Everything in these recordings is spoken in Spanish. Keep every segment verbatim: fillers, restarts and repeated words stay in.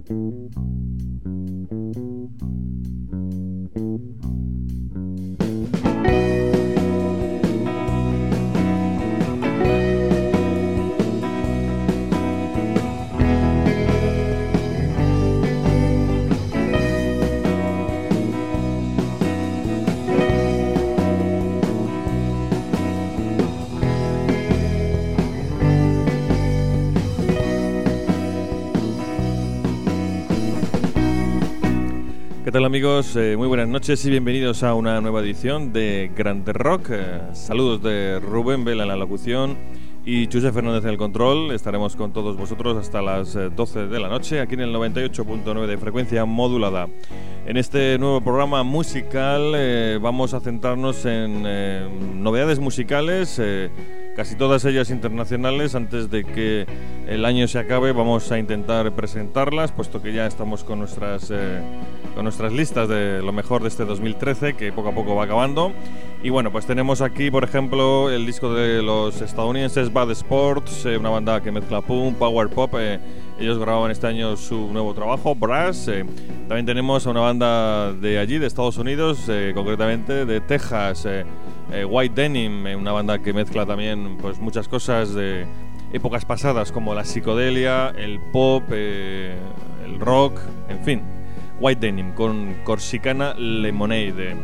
¿Qué tal, amigos? Eh, muy buenas noches y bienvenidos a una nueva edición de Grande Rock. Eh, saludos de Rubén Vela en la locución y Chuse Fernández en el control. Estaremos con todos vosotros hasta las eh, doce de la noche aquí en el noventa y ocho punto nueve de frecuencia modulada. En este nuevo programa musical eh, vamos a centrarnos en eh, novedades musicales, eh, casi todas ellas internacionales. Antes de que el año se acabe vamos a intentar presentarlas, puesto que ya estamos con nuestras... Eh, con nuestras listas de lo mejor de este dos mil trece, que poco a poco va acabando. Y bueno, pues tenemos aquí, por ejemplo, el disco de los estadounidenses Bad Sports, eh, una banda que mezcla punk, power pop. Eh, ellos grababan este año su nuevo trabajo, Brass. Eh, también tenemos a una banda de allí, de Estados Unidos, eh, concretamente de Texas, eh, eh, White Denim, eh, una banda que mezcla también pues muchas cosas de épocas pasadas, como la psicodelia, el pop, eh, el rock, en fin. White Denim con Corsicana Lemonade,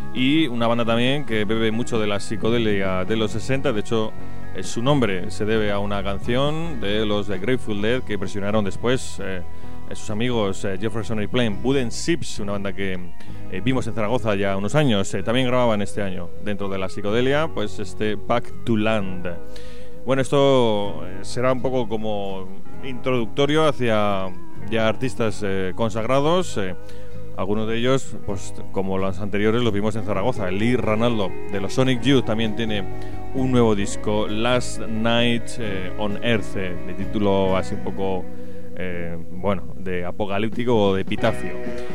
y una banda también que bebe mucho de la psicodelia de los sesenta. De hecho, su nombre se debe a una canción de los de Grateful Dead que versionaron después eh, sus amigos eh, Jefferson Airplane. Wooden Ships, una banda que eh, vimos en Zaragoza ya unos años, eh, también grababan este año dentro de la psicodelia, pues este Back to Land. Bueno, esto será un poco como introductorio hacia ya artistas eh, consagrados. Eh, algunos de ellos, pues como los anteriores, los vimos en Zaragoza. Lee Ranaldo de los Sonic Youth también tiene un nuevo disco, Last Night eh, on Earth, eh, de título así un poco eh, bueno, de apocalíptico o de epitafio.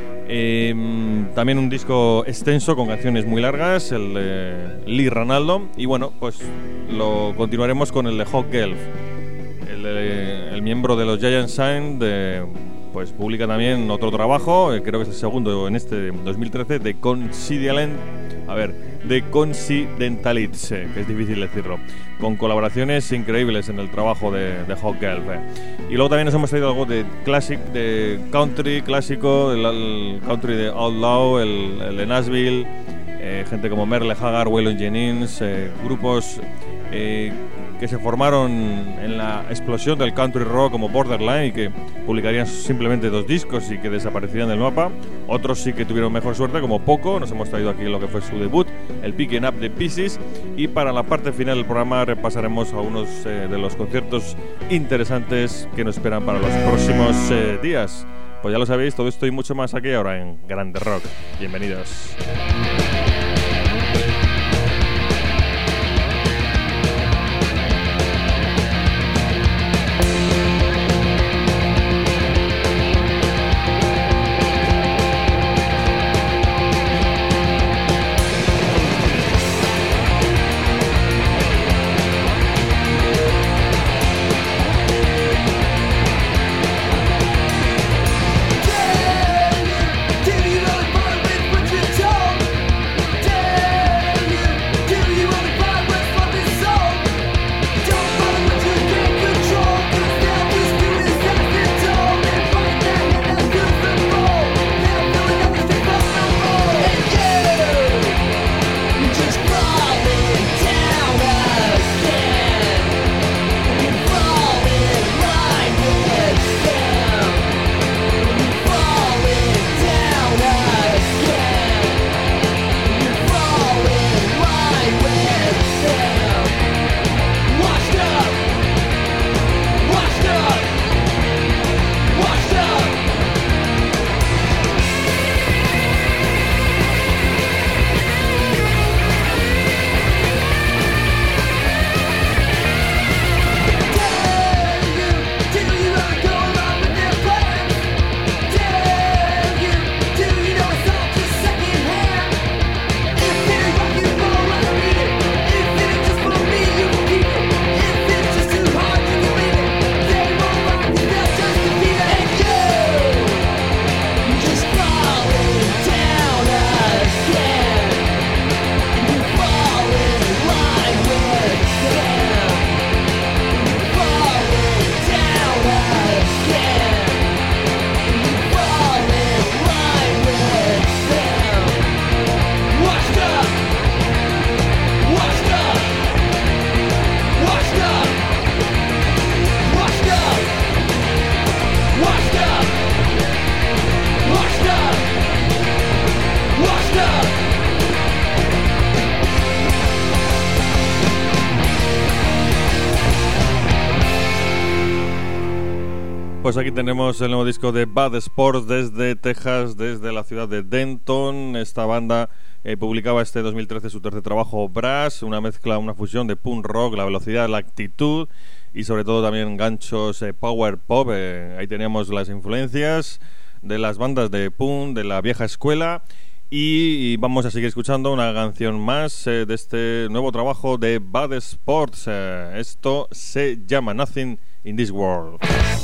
Eh, también un disco extenso con canciones muy largas, el de Lee Ranaldo. Y bueno, pues lo continuaremos con el de Hawk Gelf. El, de, el miembro de los Giant Sign de, pues publica también otro trabajo, eh, creo que es el segundo en este dos mil trece, de Coincident, a ver, de Coincidentalities, eh, que es difícil decirlo, con colaboraciones increíbles en el trabajo de, de Hawk Gelf. Eh. Y luego también nos hemos traído algo de classic, de country clásico, el, el country de Outlaw, el, el de Nashville, eh, gente como Merle Haggard, Waylon Jennings, eh, grupos eh, que se formaron en la explosión del country rock como Borderline y que publicarían simplemente dos discos y que desaparecerían del mapa. Otros sí que tuvieron mejor suerte, como Poco. Nos hemos traído aquí lo que fue su debut, el Picking Up the Pieces. Y para la parte final del programa repasaremos algunos eh, de los conciertos interesantes que nos esperan para los próximos eh, días. Pues ya lo sabéis, todo esto y mucho más aquí ahora en Grande Rock. Bienvenidos. Did you really believe what you told? pues aquí tenemos el nuevo disco de Bad Sports desde Texas, desde la ciudad de Denton. Esta banda eh, publicaba este dos mil trece su tercer trabajo, Brass, una mezcla, una fusión de punk rock, la velocidad, la actitud y sobre todo también ganchos eh, power pop. Eh, ahí teníamos las influencias de las bandas de punk de la vieja escuela. Y vamos a seguir escuchando una canción más eh, de este nuevo trabajo de Bad Sports. Eh, esto se llama Nothing in This World.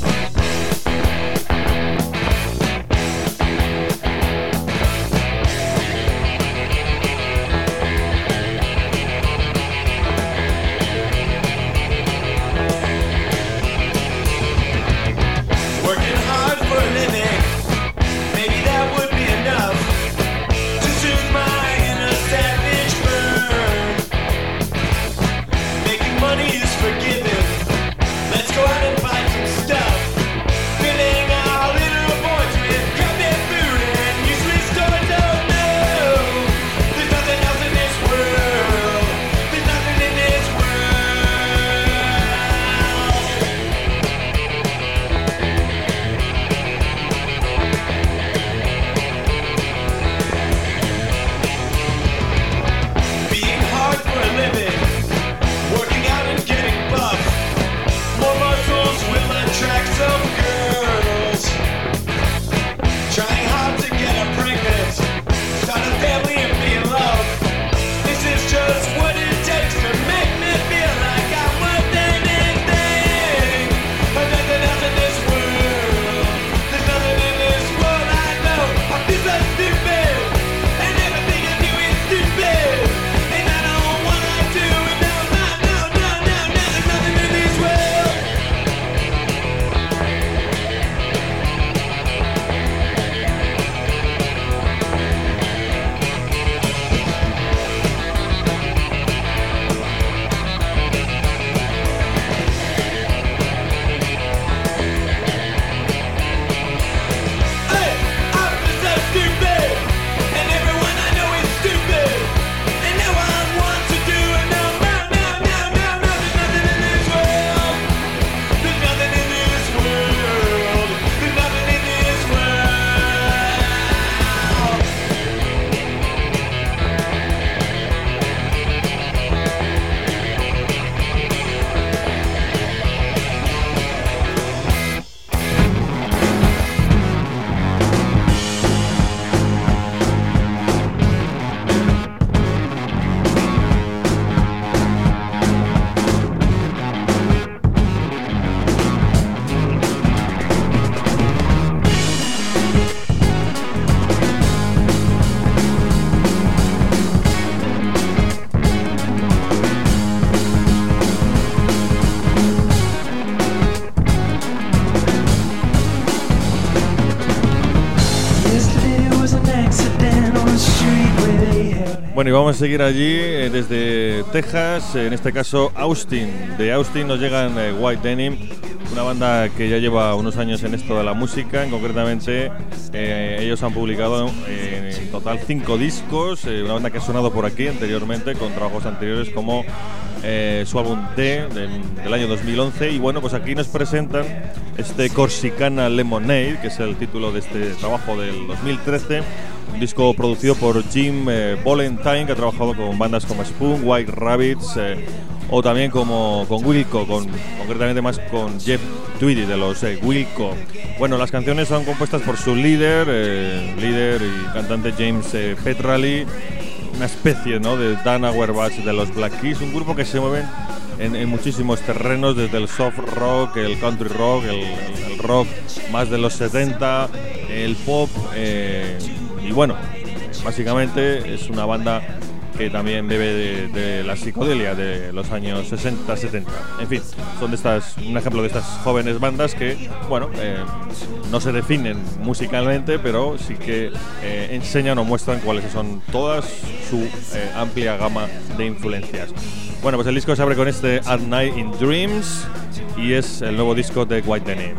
Bueno, y vamos a seguir allí eh, desde Texas, en este caso Austin. De Austin nos llegan eh, White Denim, una banda que ya lleva unos años en esto de la música. Concretamente, eh, ellos han publicado eh, en total cinco discos, eh, una banda que ha sonado por aquí anteriormente con trabajos anteriores como eh, su álbum D del, del año dos mil once. Y bueno, pues aquí nos presentan este Corsicana Lemonade, que es el título de este trabajo del dos mil trece. Un disco producido por Jim eh, Valentine, que ha trabajado con bandas como Spoon, White Rabbits eh, o también como con Wilco, con, concretamente más con Jeff Tweedy de los eh, Wilco. Bueno, las canciones son compuestas por su líder, eh, líder y cantante James eh, Petrali, una especie, ¿no?, de Dan Auerbach de los Black Keys, un grupo que se mueve en, en muchísimos terrenos, desde el soft rock, el country rock, el, el, el rock más de los setenta, el pop. Eh, Y bueno, básicamente es una banda que también bebe de, de la psicodelia de los años sesenta setenta. En fin, son de estas, un ejemplo de estas jóvenes bandas que, bueno, eh, no se definen musicalmente, pero sí que eh, enseñan o muestran cuáles son todas su eh, amplia gama de influencias. Bueno, pues el disco se abre con este At Night in Dreams y es el nuevo disco de White Denim.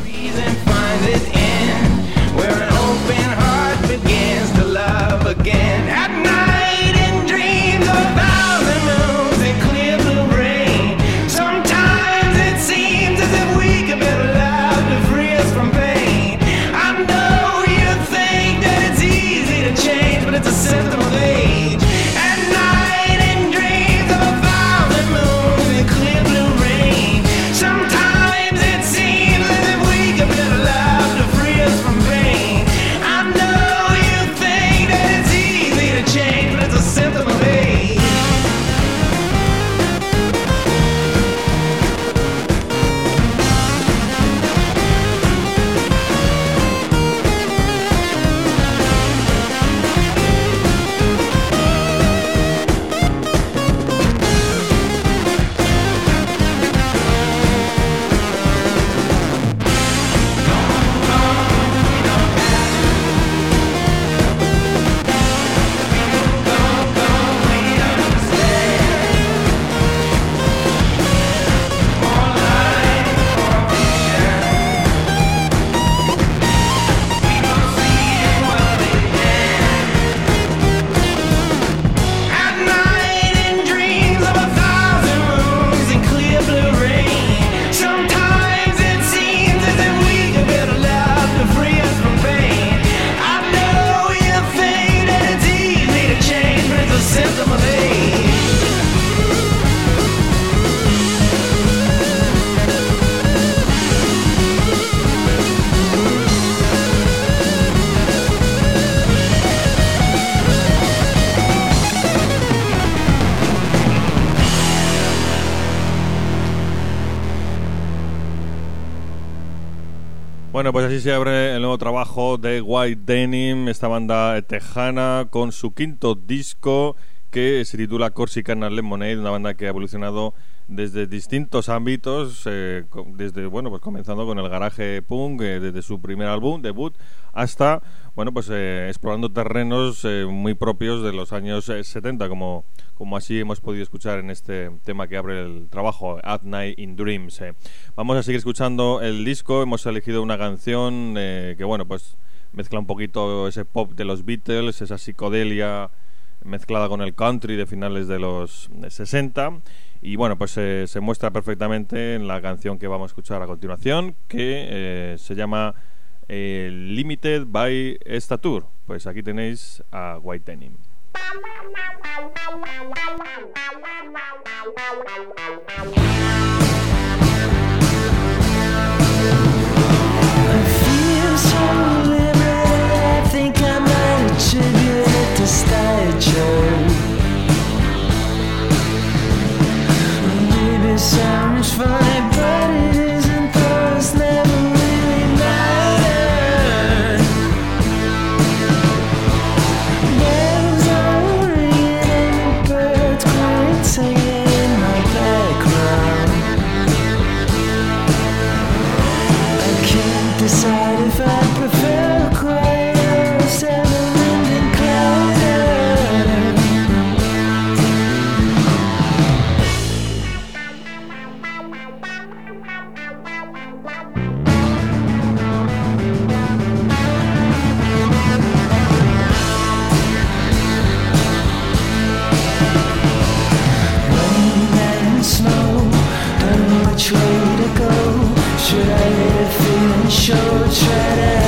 Begins to love again at night in dreams of thousand moons and clear blue rain. Sometimes it seems as if we could be allowed to free us from pain. Bueno, pues así se abre el nuevo trabajo de White Denim, esta banda tejana con su quinto disco que se titula Corsicana Lemonade, una banda que ha evolucionado desde distintos ámbitos, eh, desde bueno, pues comenzando con el garaje punk, eh, desde su primer álbum, debut, hasta bueno, pues eh, explorando terrenos eh, muy propios de los años eh, setenta, como, como así hemos podido escuchar en este tema que abre el trabajo, At Night in Dreams. Eh. Vamos a seguir escuchando el disco, hemos elegido una canción eh, que bueno, pues mezcla un poquito ese pop de los Beatles, esa psicodelia mezclada con el country de finales de los sesenta. Y bueno, pues eh, se muestra perfectamente en la canción que vamos a escuchar a continuación, que eh, se llama eh, Limited by Stature. Pues aquí tenéis a White Denim. I feel so limited, I think I might attribute it to stature. It sounds funny, but it isn't, though it's never really mattered. Bells are ringing and the birds quit singing in my background. I can't decide if I prefer quiet or settlement and clouded. Which way to go? Should I let it feel and show? Try to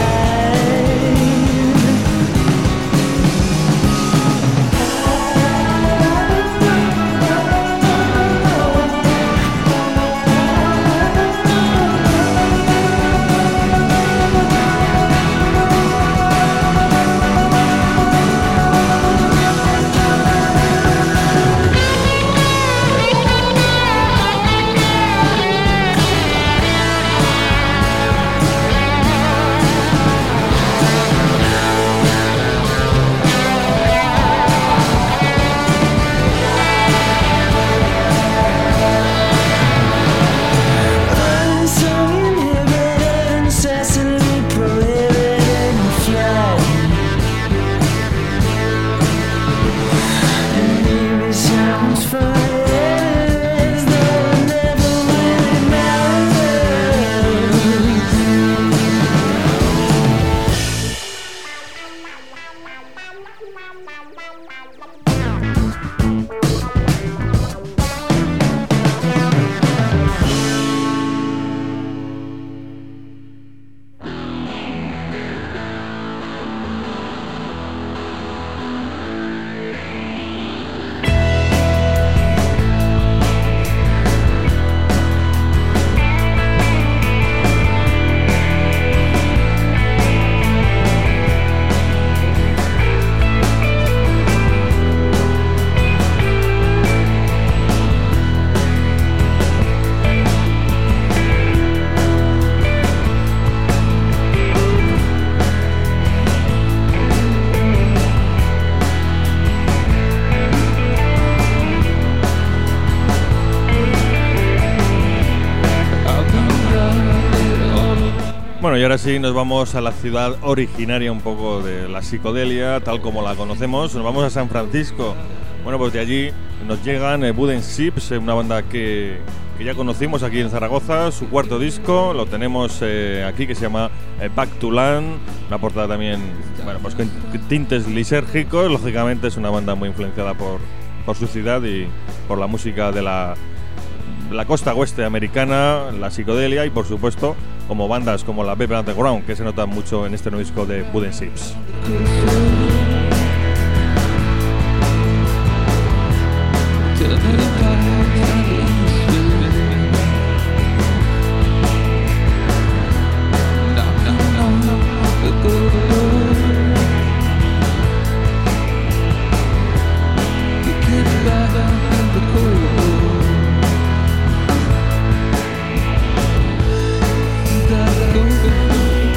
Bueno, y ahora sí nos vamos a la ciudad originaria un poco de la psicodelia, tal como la conocemos. Nos vamos a San Francisco. Bueno, pues de allí nos llegan eh, Wooden Ships, eh, una banda que, que ya conocimos aquí en Zaragoza. Su cuarto disco lo tenemos eh, aquí, que se llama eh, Back to Land. Una portada también, bueno, pues con tintes lisérgicos. Lógicamente es una banda muy influenciada por, por su ciudad y por la música de la, la costa oeste americana, la psicodelia y, por supuesto, como bandas como la Velvet Underground, que se notan mucho en este nuevo disco de Wooden Ships. Go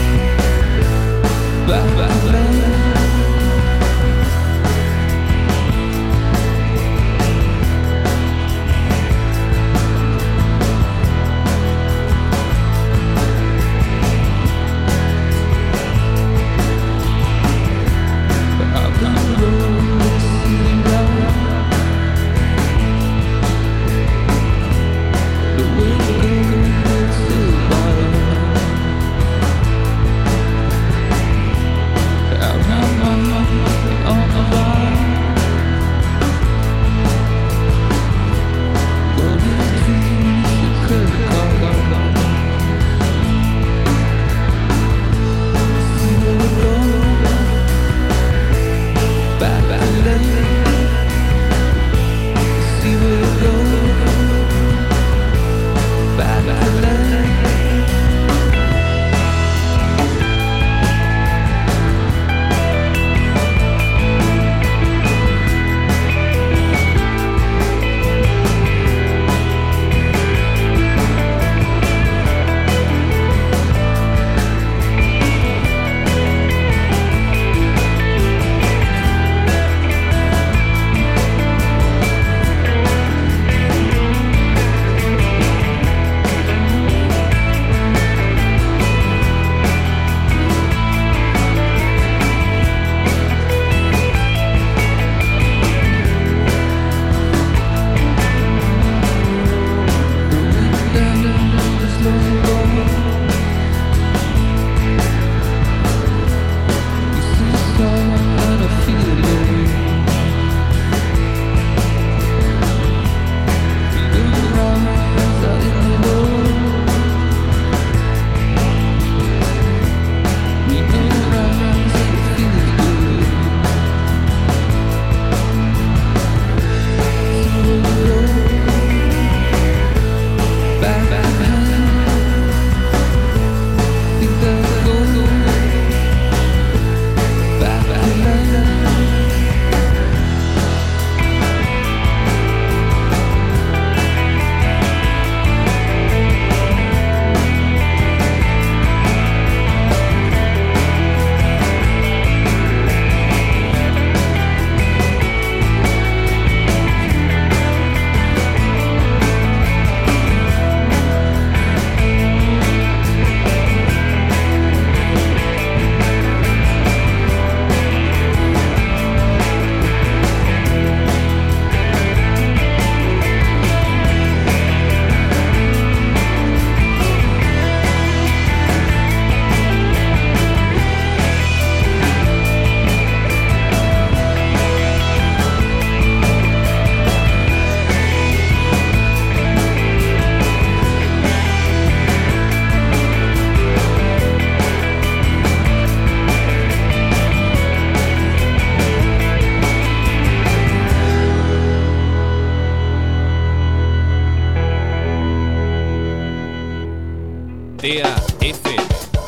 T A F M.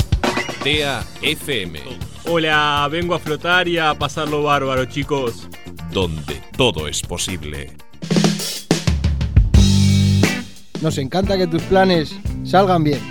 T A F M. Hola, vengo a flotar y a pasarlo bárbaro, chicos. Donde todo es posible. Nos encanta que tus planes salgan bien.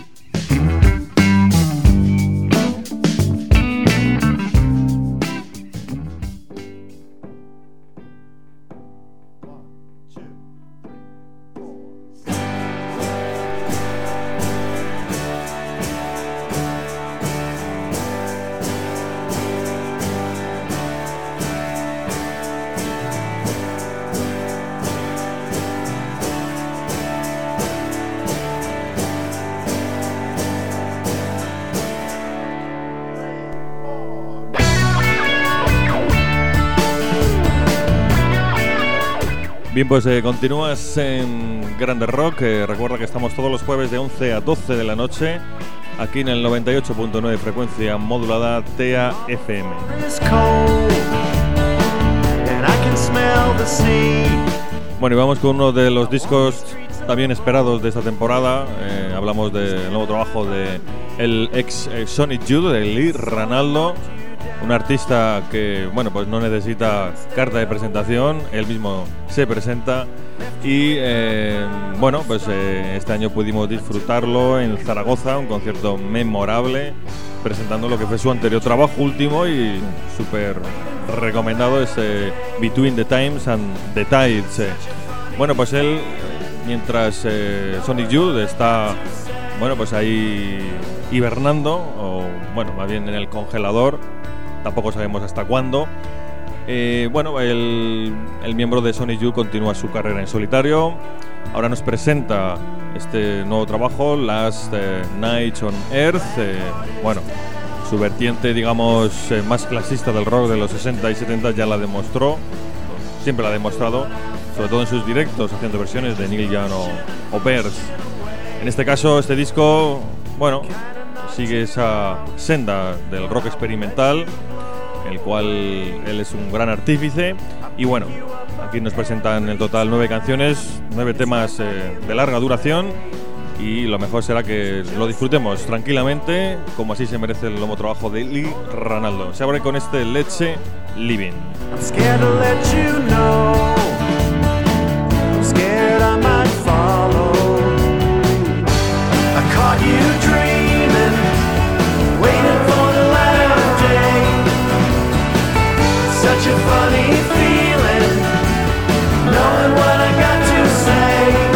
Bien, pues eh, continúas en Grande Rock. Eh, recuerda que estamos todos los jueves de once a doce de la noche aquí en el noventa y ocho punto nueve frecuencia modulada T A F M. Bueno, y vamos con uno de los discos también esperados de esta temporada. Eh, hablamos del nuevo trabajo de el ex eh, Sonic Youth, de Lee Ranaldo. Un artista que, bueno, pues no necesita carta de presentación, él mismo se presenta y, eh, bueno, pues eh, este año pudimos disfrutarlo en Zaragoza, un concierto memorable, presentando lo que fue su anterior trabajo último y súper recomendado, ese Between the Times and the Tides. Eh. Bueno, pues él, mientras eh, Sonic Youth está, bueno, pues ahí hibernando, o bueno, más bien en el congelador, tampoco sabemos hasta cuándo. Eh, bueno, el, el miembro de Sonic Youth continúa su carrera en solitario. Ahora nos presenta este nuevo trabajo, Last eh, Night on Earth. Eh, bueno, su vertiente, digamos, eh, más clasista del rock de los sesenta y setenta ya la demostró, siempre la ha demostrado, sobre todo en sus directos, haciendo versiones de Neil Young o, o Bears. En este caso, este disco, bueno, sigue esa senda del rock experimental, en el cual él es un gran artífice. Y bueno, aquí nos presentan en total nueve canciones, nueve temas eh, de larga duración, y lo mejor será que lo disfrutemos tranquilamente, como así se merece el lomo trabajo de Lee Ranaldo. Se abre con este Let's Living. I'm scared to let you know. I'm scared I might follow. I caught you dreaming, waiting for the light of day. Such a funny feeling, knowing what I got to say.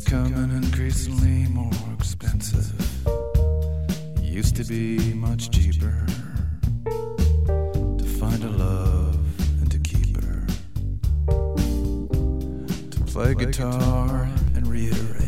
becoming increasingly more expensive. It used to be much cheaper to find a love and to keep her, to play guitar and reiterate.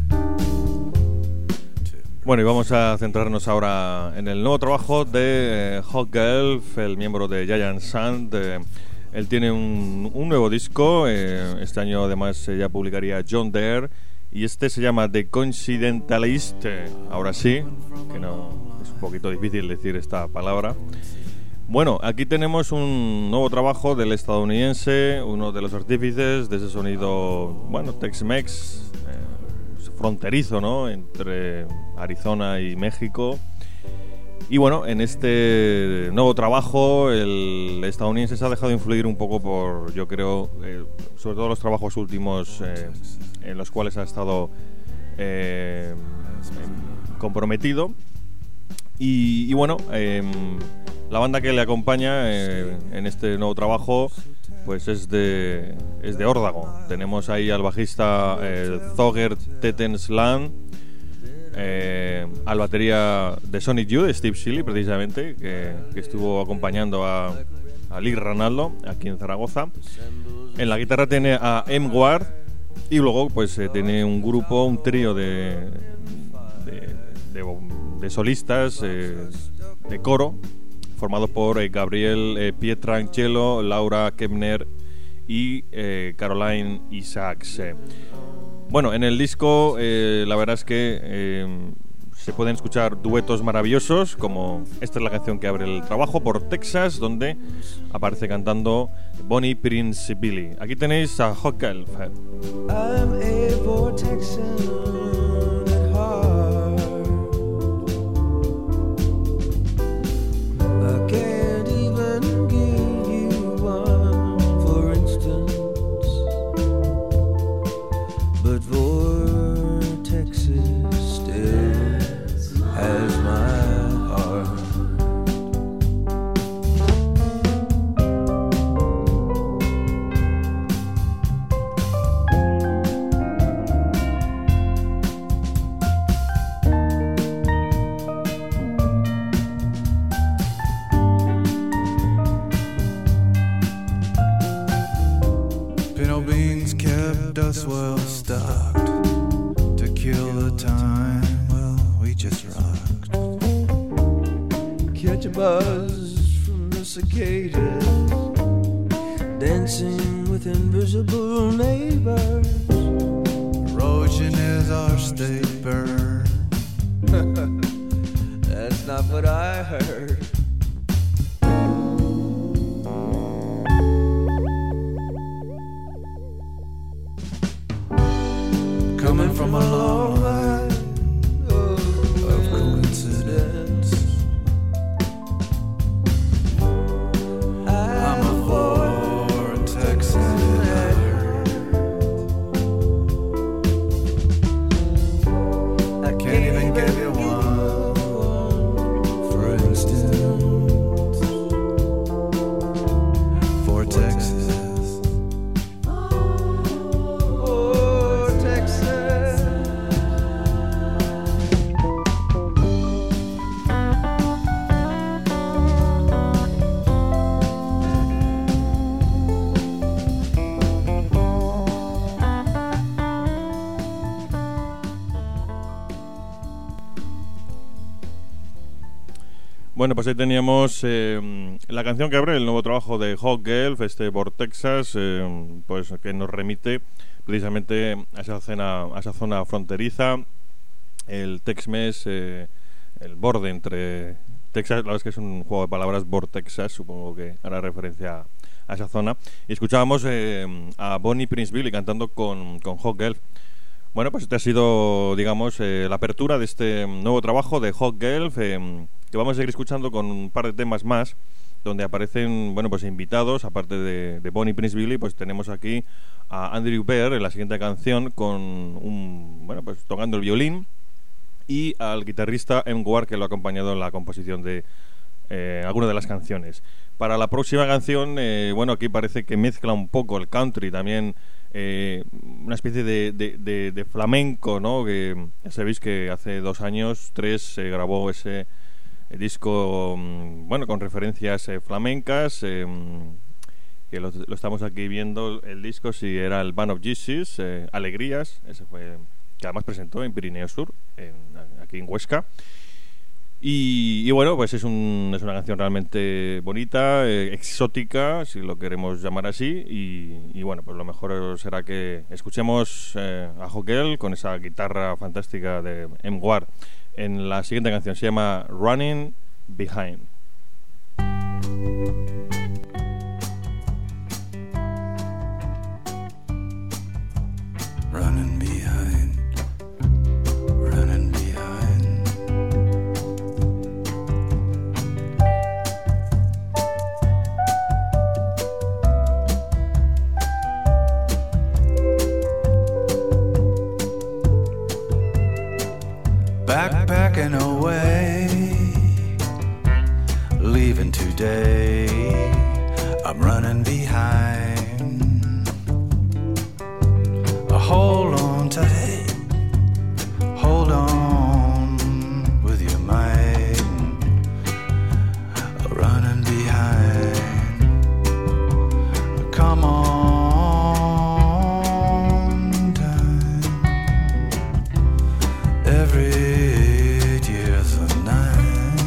Bueno, y vamos a centrarnos ahora en el nuevo trabajo de eh, Hawkgelf, el miembro de Giant Sand. Eh, él tiene un, un nuevo disco, eh, este año además eh, ya publicaría John Dare, y este se llama The Coincidentalist, eh, ahora sí, que no es un poquito difícil decir esta palabra. Bueno, aquí tenemos un nuevo trabajo del estadounidense, uno de los artífices de ese sonido, bueno, Tex-Mex, fronterizo, ¿no?, entre Arizona y México. Y bueno, en este nuevo trabajo el estadounidense se ha dejado influir un poco por, yo creo, eh, sobre todo los trabajos últimos eh, en los cuales ha estado eh, comprometido. Y, y bueno, eh, la banda que le acompaña eh, en este nuevo trabajo pues es de es de Órdago. Tenemos ahí al bajista eh, Thorger Tettensland, eh, al batería de Sonic Youth, Steve Shelley, precisamente, que, que estuvo acompañando a, a Lee Ranaldo aquí en Zaragoza. En la guitarra tiene a M. Ward y luego pues eh, tiene un grupo, un trío de, de, de, de solistas eh, de coro, formado por eh, Gabriel eh, Pietrangelo, Laura Kepner y eh, Caroline Isaacs. Eh. Bueno, en el disco eh, la verdad es que eh, se pueden escuchar duetos maravillosos, como esta es la canción que abre el trabajo, Por Texas, donde aparece cantando Bonnie Prince Billy. Aquí tenéis a Hawkgelf. I'm a Vortexan at heart. I can't even give you one, for instance, but Vortexas still has my heart. Us well stocked to kill the time. Well, we just rocked. Catch a buzz from the cicadas, dancing with invisible neighbors. Erosion is our state bird. That's not what I heard. Coming from a long line of, of coincidence, I'm a vortex in it. I can't even give you one, for instance, vortexes. Bueno, pues ahí teníamos eh, la canción que abre el nuevo trabajo de Hawkgelf, este Por Texas, eh, pues que nos remite precisamente a esa zona, a esa zona fronteriza, el Tex-Mex, eh, el borde entre Texas. La verdad es que es un juego de palabras, Por Texas, supongo que hará referencia a esa zona. Y escuchábamos eh, a Bonnie Prince Billy cantando con, con Hawkgelf. Bueno, pues este ha sido, digamos, eh, la apertura de este nuevo trabajo de Hawkgelf, eh, que vamos a seguir escuchando con un par de temas más, donde aparecen, bueno, pues invitados, aparte de, de Bonnie Prince Billy, pues tenemos aquí a Andrew Bear en la siguiente canción, con un, bueno, pues tocando el violín, y al guitarrista M. Ward, que lo ha acompañado en la composición de eh, algunas de las canciones. Para la próxima canción, eh, bueno, aquí parece que mezcla un poco el country también eh, una especie de, de, de, de flamenco, ¿no? Que ya sabéis que hace dos años, tres, se grabó ese disco, bueno, con referencias eh, flamencas, eh, que lo, lo estamos aquí viendo, el disco, si era el Band of Jesus, eh, Alegrías, ese fue, que además presentó en Pirineo Sur, en, aquí en Huesca. Y, y bueno, pues es, un, es una canción realmente bonita, eh, exótica, si lo queremos llamar así. Y, y bueno, pues lo mejor será que escuchemos eh, a Joquel con esa guitarra fantástica de M. Ward en la siguiente canción. Se llama Running Behind. Running behind, running behind. Backpacking away, leaving today. I'm running behind. Hold on tight, hold on with your might. Running behind, come on time. Every year's a nine.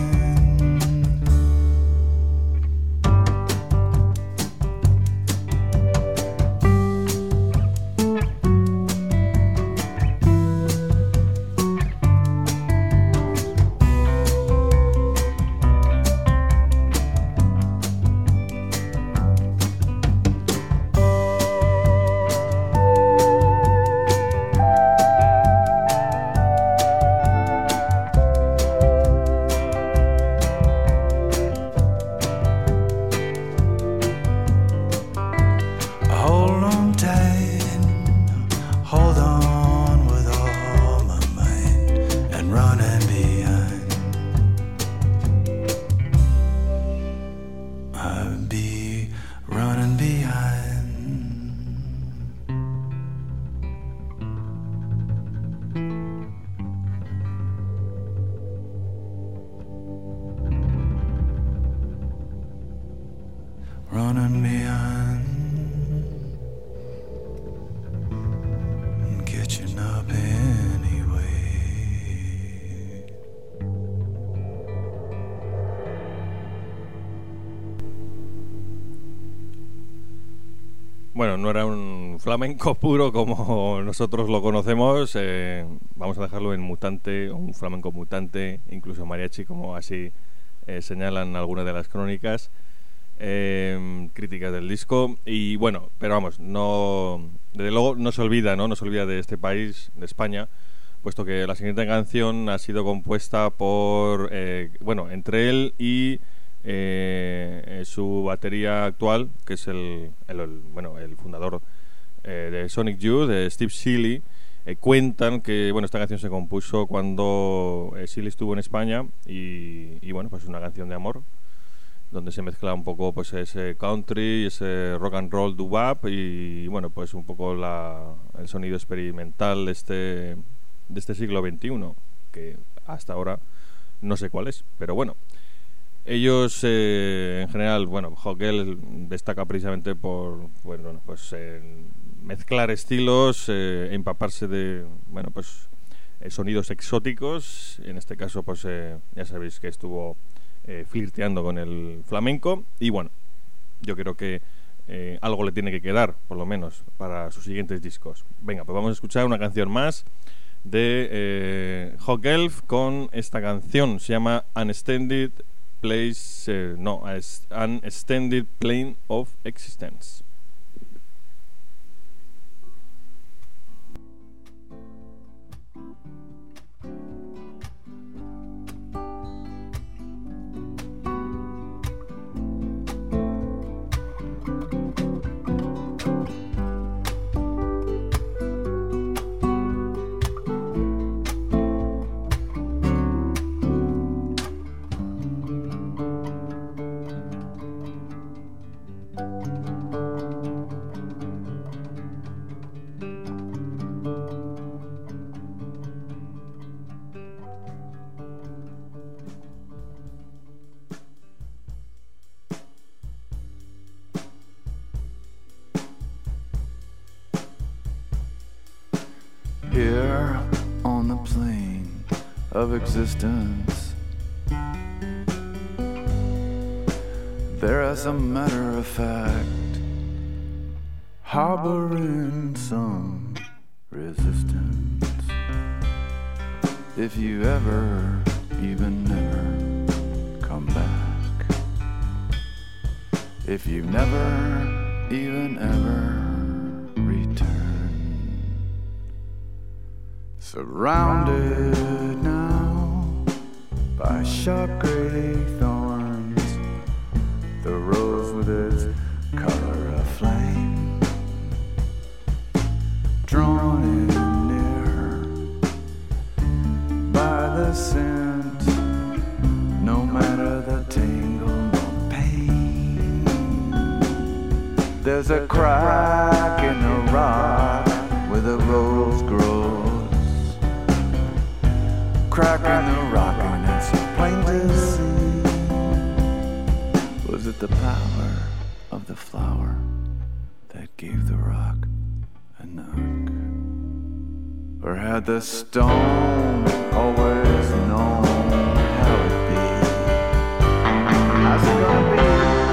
Running behind, catching up anyway. Bueno, no era un flamenco puro como nosotros lo conocemos, eh, vamos a dejarlo en mutante, un flamenco mutante, incluso mariachi, como así eh, señalan algunas de las crónicas. Eh, críticas del disco. Y bueno, pero vamos, no, desde luego no se olvida, ¿no? No se olvida de este país, de España, puesto que la siguiente canción ha sido compuesta por, eh, bueno, entre él y eh, su batería actual, que es el, el, el bueno, el fundador eh, de Sonic Youth, de Steve Seeley. Eh, cuentan que, bueno, esta canción se compuso cuando eh, Seeley estuvo en España y, y bueno, pues es una canción de amor, donde se mezcla un poco pues ese country, ese rock and roll doo-wop y bueno, pues un poco la, el sonido experimental de este, de este siglo veintiuno, que hasta ahora no sé cuál es, pero bueno. Ellos, eh, en general, bueno, Joquel destaca precisamente por, bueno, pues eh, mezclar estilos, eh, empaparse de, bueno, pues eh, sonidos exóticos. En este caso, pues eh, ya sabéis que estuvo Eh, flirteando con el flamenco y bueno, yo creo que eh, algo le tiene que quedar, por lo menos, para sus siguientes discos. Venga, pues vamos a escuchar una canción más de eh, Joquel con esta canción, se llama Unextended Place, eh, no, Unextended Plane of Existence. Here on the plane of existence, there as a matter of fact, harboring some resistance. If you ever, even never come back, if you never, even ever return, surrounded now by sharp gray thorns, the rose with its color of flame, drawn in near by the scent, no matter the tingle nor pain. There's a crack in the rock where the rose grows, crack in the rock, and it's plain to see. Was it the power of the flower that gave the rock a knock? Or had the stone always known how it'd be? How's it gonna be?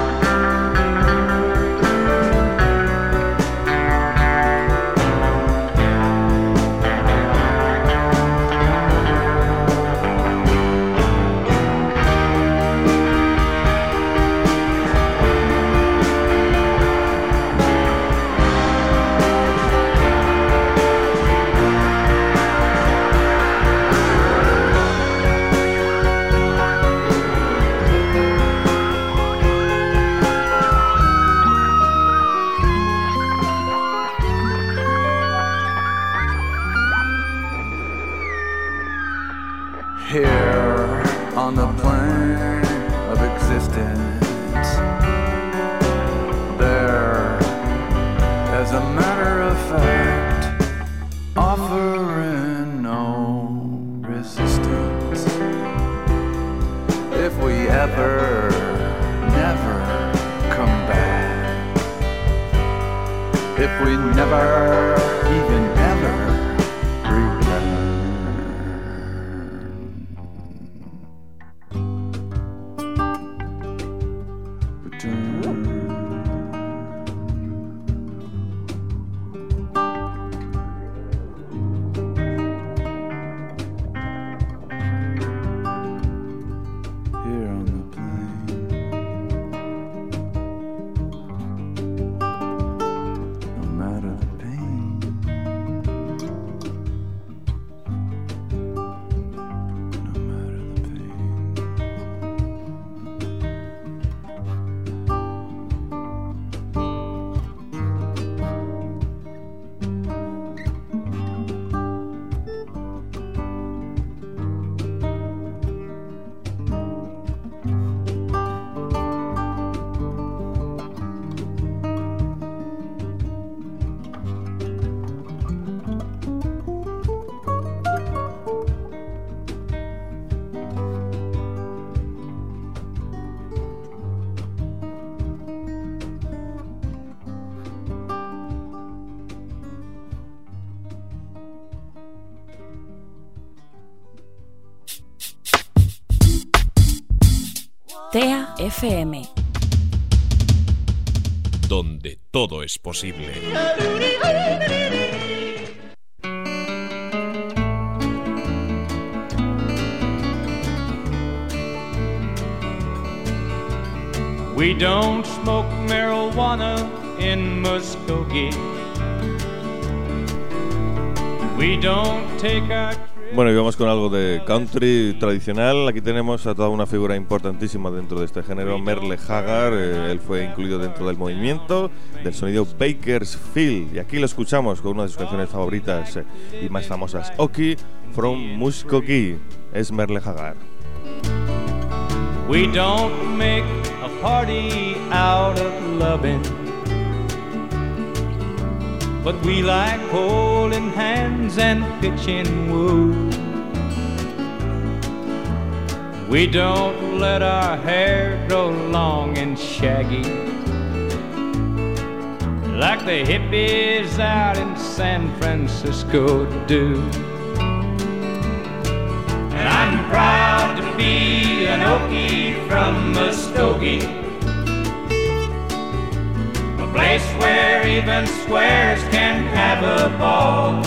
Here on the plane of existence, there, as a matter of fact, offering no resistance. If we ever, never come back, if we never, even ever T E A F M, donde todo es posible. We don't smoke marijuana in Muskogee. We don't take our... Bueno, y vamos con algo de country tradicional. Aquí tenemos a toda una figura importantísima dentro de este género, Merle Haggard. Eh, él fue incluido dentro del movimiento del sonido Bakersfield. Y aquí lo escuchamos con una de sus canciones favoritas eh, y más famosas, Okie from Muskogee. Es Merle Haggard. We don't make a party out of loving, but we like holding hands and pitching wood. We don't let our hair grow long and shaggy like the hippies out in San Francisco do. And I'm proud to be an Okie from Muskogee, a place where even squares can have a ball.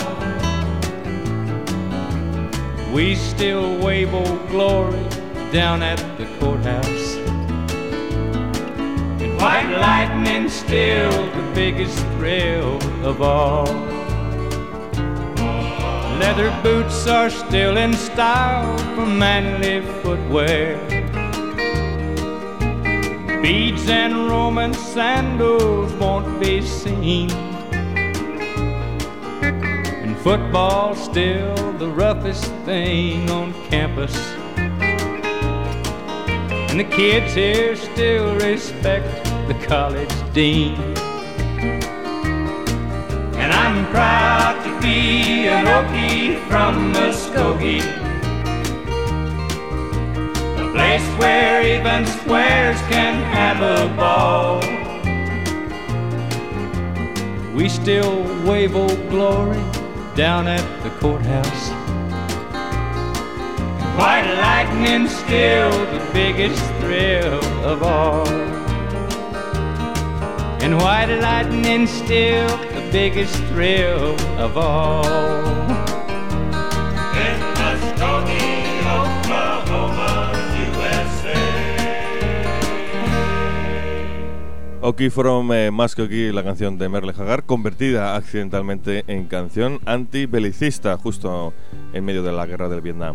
We still wave Old Glory down at the courthouse, and white lightning's still the biggest thrill of all. Leather boots are still in style for manly footwear. Beads and Roman sandals won't be seen, and football's still the roughest thing on campus. And the kids here still respect the college dean. And I'm proud to be an Okie from Muskogee, a place where even squares can have a ball. We still wave Old Glory down at the courthouse. White lightning's still the biggest thrill of all. And white lightning's still the biggest thrill of all. In Muskogee, Oklahoma, U S A. Okie from eh, Muskogee, la canción de Merle Haggard, convertida accidentalmente en canción antibelicista justo en medio de la guerra del Vietnam.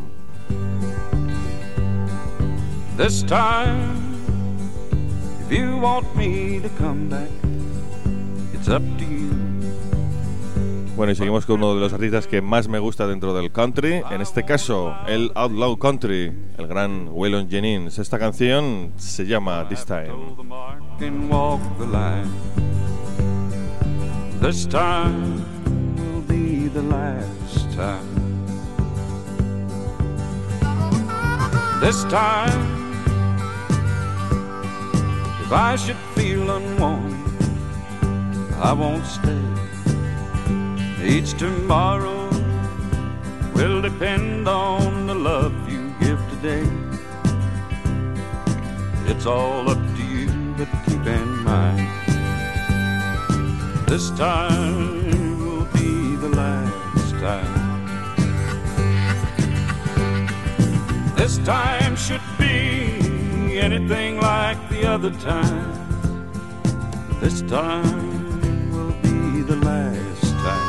This time, if you want me to come back, it's up to you. Bueno, y seguimos con uno de los artistas que más me gusta dentro del country, en este caso el Outlaw Country, el gran Waylon Jennings. Esta canción se llama This Time. And walk the line. This time will be the last time. This time, if I should feel unwanted, I won't stay. Each tomorrow will depend on the love you give today. It's all up to you, but keep in mind, this time will be the last time. This time should be anything like the other time. This time will be the last time.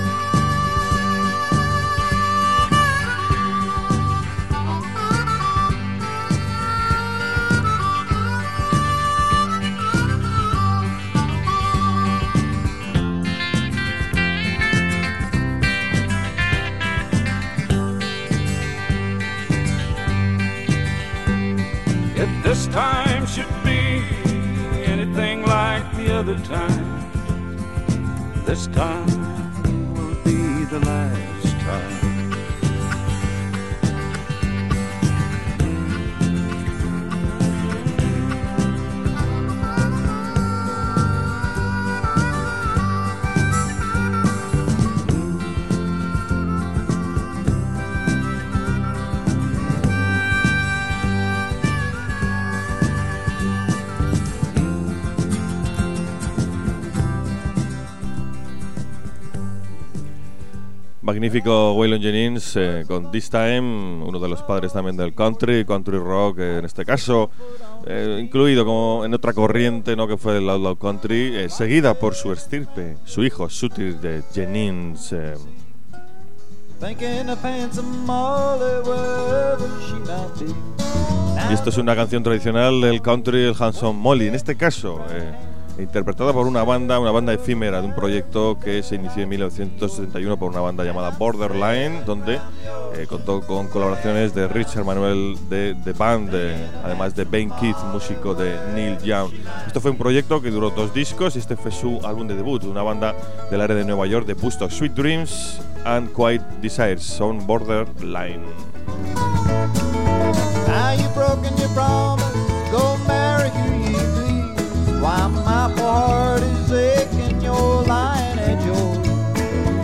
If this time should be anything like the other time, this time will be the last time. Magnífico Waylon Jennings eh, con This Time, uno de los padres también del country, country rock, eh, en este caso eh, incluido como en otra corriente, ¿no?, que fue el outlaw country, eh, seguida por su estirpe, su hijo Sutil de Jennings. Eh. Y esto es una canción tradicional del country, el Handsome Molly, en este caso eh, interpretada por una banda, una banda efímera de un proyecto que se inició en mil novecientos setenta y uno por una banda llamada Borderline, donde eh, contó con colaboraciones de Richard Manuel de The Band, eh, además de Ben Keith, músico de Neil Young. Esto fue un proyecto que duró dos discos y este fue su álbum de debut, una banda del área de Nueva York de Bustock, Sweet Dreams and Quiet Desires, son Borderline. Now you've broken your promise, go marry who you please. Why my poor heart is aching, you're lying at yours.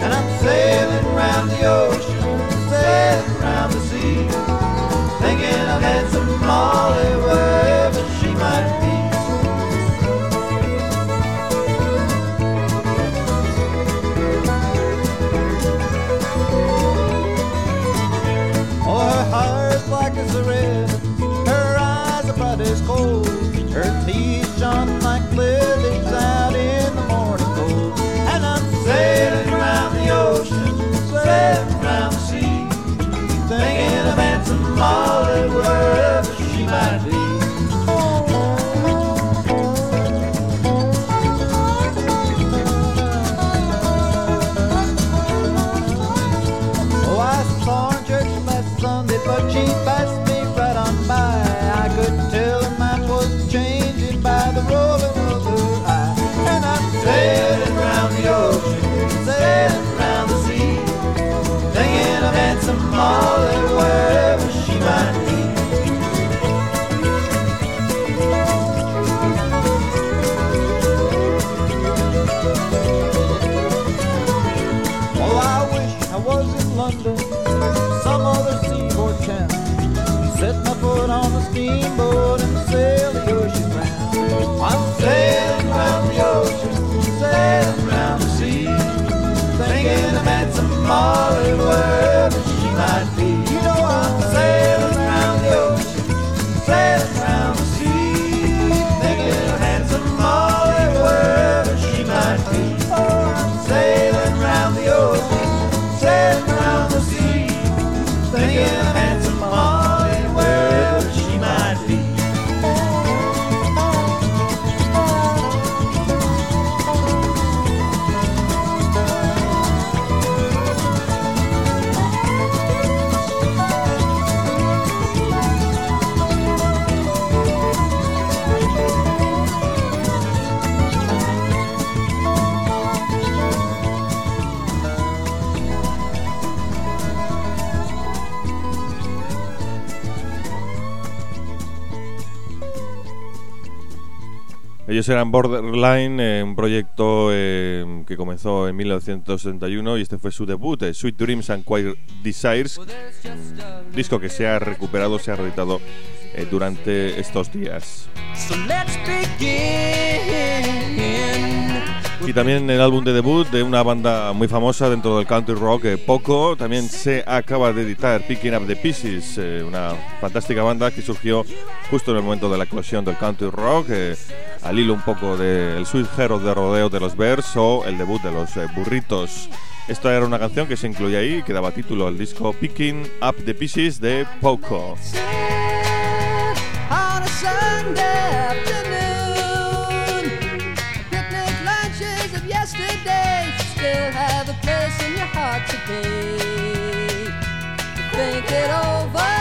London, some other seaboard town. Set my foot on the steamboat and sail the ocean round. I'm sailing round the ocean, sailing round the sea, thinking I met some Molly wherever she might be. You know I'm sailing round the ocean, sailing round the sea, thinking I met some Molly wherever she might be. Oh, I'm sailing round the ocean, sailing round the sea, thinking I met some Molly wherever she might be. Ellos eran Borderline, eh, un proyecto eh, que comenzó en mil novecientos setenta y uno y este fue su debut, eh, Sweet Dreams and Quiet Desires, un disco que se ha recuperado, se ha reeditado eh, durante estos días. So let's begin. Y también el álbum de debut de una banda muy famosa dentro del country rock, eh, Poco, también se acaba de editar, Picking Up the Pieces, eh, una fantástica banda que surgió justo en el momento de la eclosión del country rock, eh, al hilo un poco del Sweet Hero de rodeo de los Bears o el debut de los eh, Burritos. Esta era una canción que se incluía ahí, que daba título al disco Picking Up the Pieces de Poco. On a Sunday afternoon, picnic lunches of yesterday still have a place in your heart today. Think it over,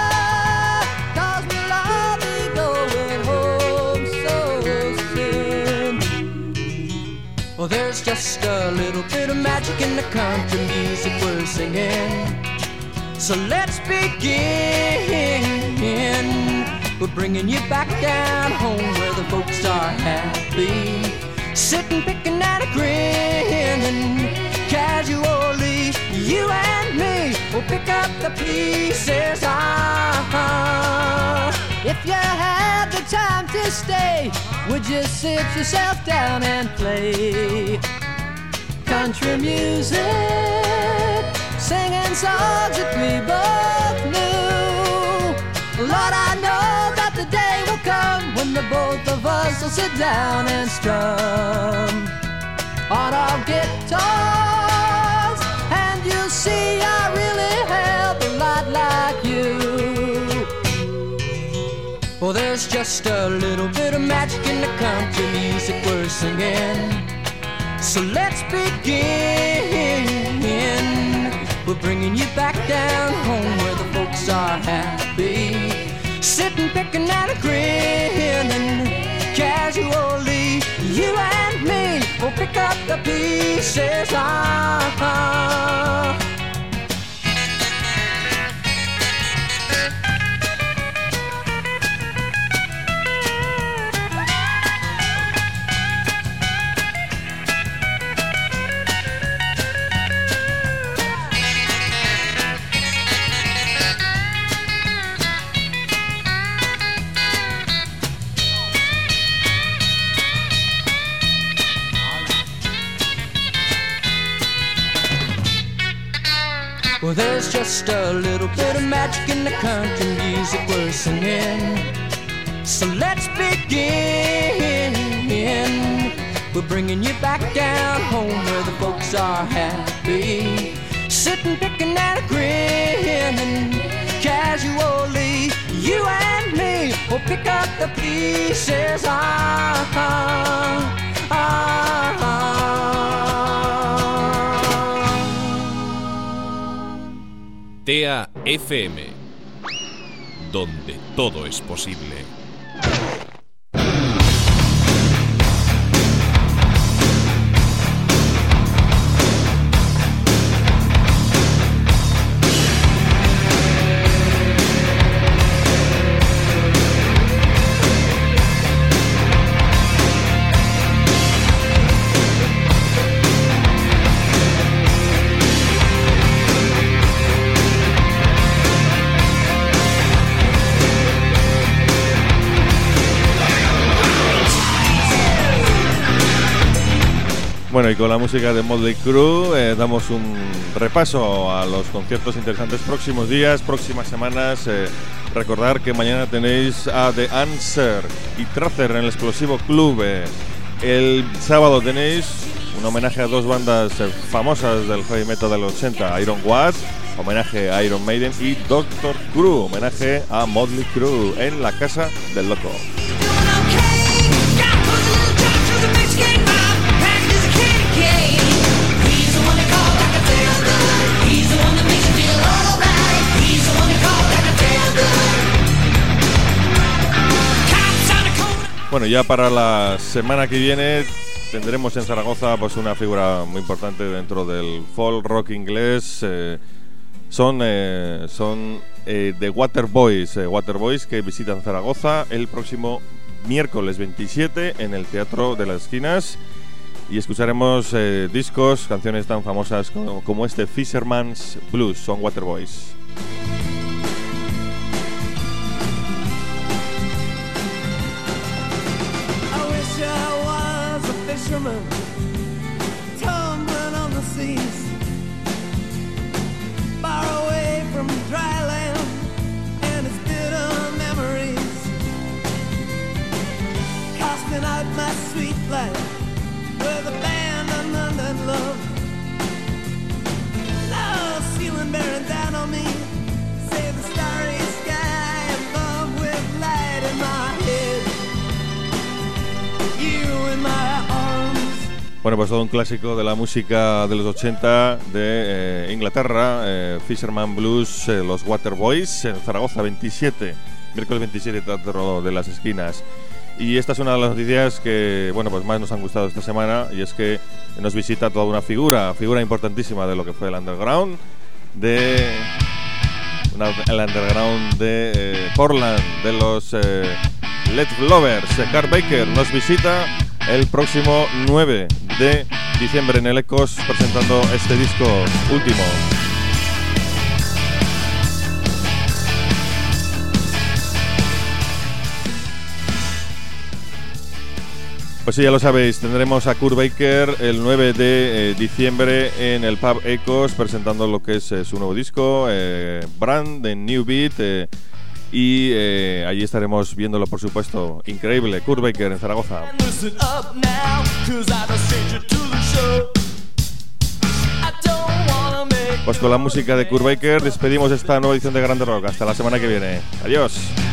'cause we'll all be going home so soon. Well, there's just a little bit of magic in the country music we're singing. So let's begin. We're bringing you back down home where the folks are happy, sitting, picking and a grinning casually. You and me will pick up the pieces. Ah, if you had the time to stay, would you sit yourself down and play country music, singing songs that we both knew? Lord, I know that the day will come when the both of us will sit down and strum on our guitars, and you'll see I really have a lot like you. Well, there's just a little bit of magic in the country music we're singing. So let's begin. We're bringing you back down home where the folks are happy, sitting, picking and a grinning casually. You and me will pick up the pieces. Ah, well, there's just a little bit of magic in the country music we're singing. So let's begin. We're bringing you back down home where the folks are happy, sitting, picking and a grinning casually. You and me will pick up the pieces. Ah, ah, ah, ah. T A F M, donde todo es posible. Bueno, y con la música de Motley Crue eh, damos un repaso a los conciertos interesantes próximos días, próximas semanas. Eh, recordar que mañana tenéis a The Answer y Tracer en el Explosivo Club. Eh, el sábado tenéis un homenaje a dos bandas eh, famosas del heavy metal del ochenta, Iron Wasp, homenaje a Iron Maiden, y Doctor Crue, homenaje a Motley Crue en la Casa del Loco. Bueno, ya para la semana que viene tendremos en Zaragoza pues una figura muy importante dentro del folk rock inglés. Eh, son eh, son eh, The Waterboys, eh, Waterboys que visitan Zaragoza el próximo miércoles veintisiete en el Teatro de las Esquinas, y escucharemos eh, discos, canciones tan famosas como, como este Fisherman's Blues. Son Waterboys. Fisherman, tumbling on the seas, far away from dry land and its bitter memories, casting out my sweet life with abandoned and love, love ceiling bearing down on me, save the starry sky above with light in my head, you in my arms. Bueno, pues todo un clásico de la música de los ochenta de eh, Inglaterra, eh, Fisherman Blues, eh, los Waterboys, en Zaragoza, veintisiete, miércoles veintisiete, Teatro de las Esquinas. Y esta es una de las noticias que, bueno, pues más nos han gustado esta semana, y es que nos visita toda una figura, figura importantísima de lo que fue el underground, de una, el underground de eh, Portland, de los eh, Let Lovers. eh, Carl Baker nos visita el próximo nueve de diciembre en el Ecos, presentando este disco último. Pues sí, ya lo sabéis, tendremos a Kurt Baker el nueve de eh, diciembre en el Pub Ecos, presentando lo que es eh, su nuevo disco, eh, Brand, de New Beat, eh, y eh, allí estaremos viéndolo, por supuesto. Increíble, Kurt Baker en Zaragoza. Pues con la música de Kurt Baker despedimos esta nueva edición de Grande Rock. Hasta la semana que viene. Adiós.